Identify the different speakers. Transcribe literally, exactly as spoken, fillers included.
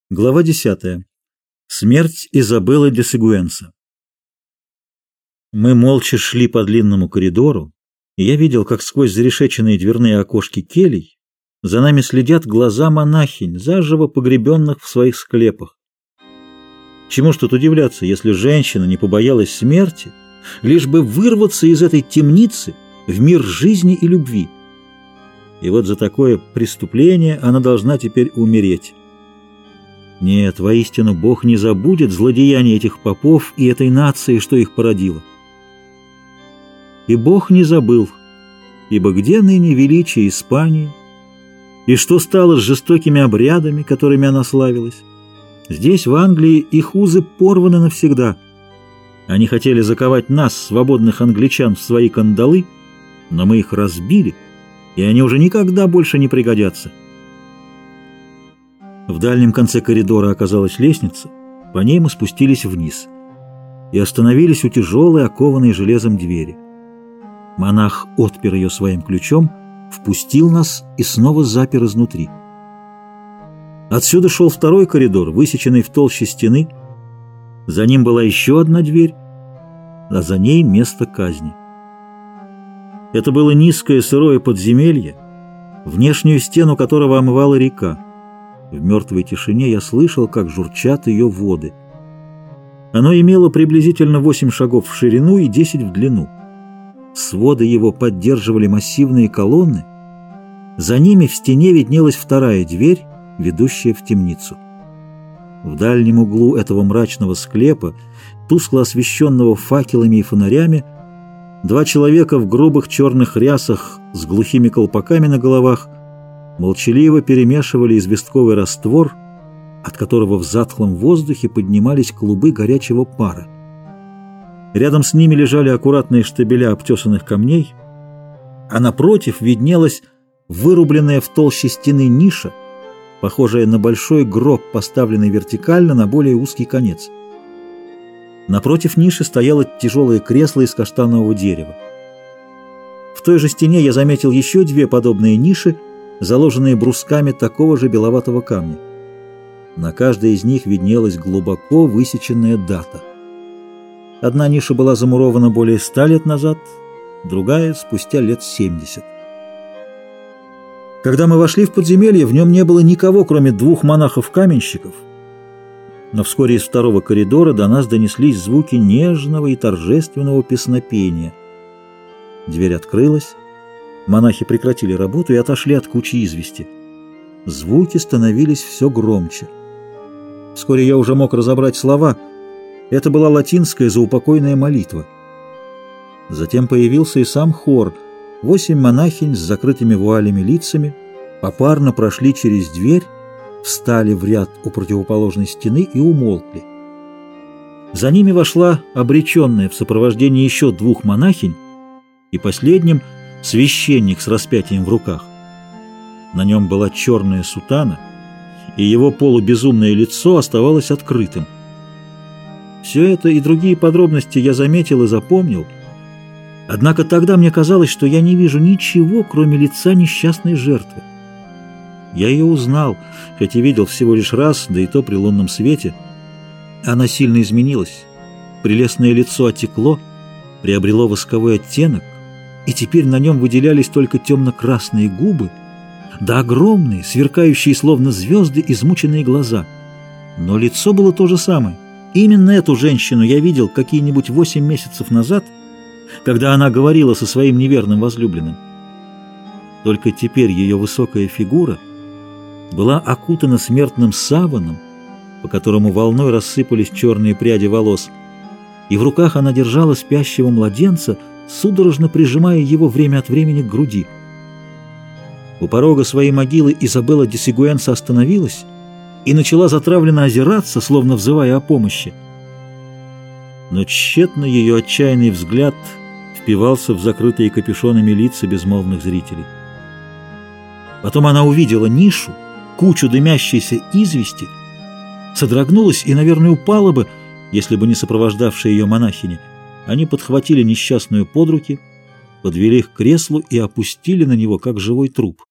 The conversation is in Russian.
Speaker 1: Глава десятая. Смерть Изабеллы де Сигуэнса. Мы молча шли по длинному коридору, и я видел, как сквозь зарешеченные дверные окошки келий за нами следят глаза монахинь, заживо погребенных в своих склепах. Чему ж тут удивляться, если женщина не побоялась смерти, лишь бы вырваться из этой темницы в мир жизни и любви. И вот за такое преступление она должна теперь умереть. Нет, воистину, Бог не забудет злодеяний этих попов и этой нации, что их породило. И Бог не забыл, ибо где ныне величие Испании, и что стало с жестокими обрядами, которыми она славилась? Здесь, в Англии, их узы порваны навсегда. Они хотели заковать нас, свободных англичан, в свои кандалы, но мы их разбили, и они уже никогда больше не пригодятся. В дальнем конце коридора оказалась лестница, по ней мы спустились вниз и остановились у тяжелой, окованной железом двери. Монах отпер ее своим ключом, впустил нас и снова запер изнутри. Отсюда шел второй коридор, высеченный в толще стены. За ним была еще одна дверь, а за ней место казни. Это было низкое сырое подземелье, внешнюю стену которого омывала река. В мертвой тишине я слышал, как журчат ее воды. Оно имело приблизительно восемь шагов в ширину и десять в длину. Своды его поддерживали массивные колонны. За ними в стене виднелась вторая дверь, ведущая в темницу. В дальнем углу этого мрачного склепа, тускло освещенного факелами и фонарями, два человека в грубых черных рясах с глухими колпаками на головах молчаливо перемешивали известковый раствор, от которого в затхлом воздухе поднимались клубы горячего пара. Рядом с ними лежали аккуратные штабеля обтесанных камней, а напротив виднелась вырубленная в толще стены ниша, похожая на большой гроб, поставленный вертикально на более узкий конец. Напротив ниши стояло тяжелое кресло из каштанового дерева. В той же стене я заметил еще две подобные ниши, заложенные брусками такого же беловатого камня. На каждой из них виднелась глубоко высеченная дата. Одна ниша была замурована более ста лет назад, другая — спустя лет семьдесят. Когда мы вошли в подземелье, в нем не было никого, кроме двух монахов-каменщиков. Но вскоре из второго коридора до нас донеслись звуки нежного и торжественного песнопения. Дверь открылась. Монахи прекратили работу и отошли от кучи извести. Звуки становились все громче. Вскоре я уже мог разобрать слова. Это была латинская заупокойная молитва. Затем появился и сам хор. Восемь монахинь с закрытыми вуалями лицами попарно прошли через дверь, встали в ряд у противоположной стены и умолкли. За ними вошла обреченная в сопровождении еще двух монахинь, и последним — священник с распятием в руках. На нем была черная сутана, и его полубезумное лицо оставалось открытым. Все это и другие подробности я заметил и запомнил, однако тогда мне казалось, что я не вижу ничего, кроме лица несчастной жертвы. Я ее узнал, хоть и видел всего лишь раз, да и то при лунном свете. Она сильно изменилась. Прелестное лицо отекло, приобрело восковой оттенок, и теперь на нем выделялись только темно-красные губы, да огромные, сверкающие словно звезды, измученные глаза. Но лицо было то же самое. Именно эту женщину я видел какие-нибудь восемь месяцев назад, когда она говорила со своим неверным возлюбленным. Только теперь ее высокая фигура была окутана смертным саваном, по которому волной рассыпались черные пряди волос, и в руках она держала спящего младенца, судорожно прижимая его время от времени к груди. У порога своей могилы Изабелла де Сигуэнса остановилась и начала затравленно озираться, словно взывая о помощи. Но тщетно ее отчаянный взгляд впивался в закрытые капюшонами лица безмолвных зрителей. Потом она увидела нишу, кучу дымящейся извести, содрогнулась и, наверное, упала бы, если бы не сопровождавшие ее монахини. Они подхватили несчастную под руки, подвели к креслу и опустили на него, как живой труп.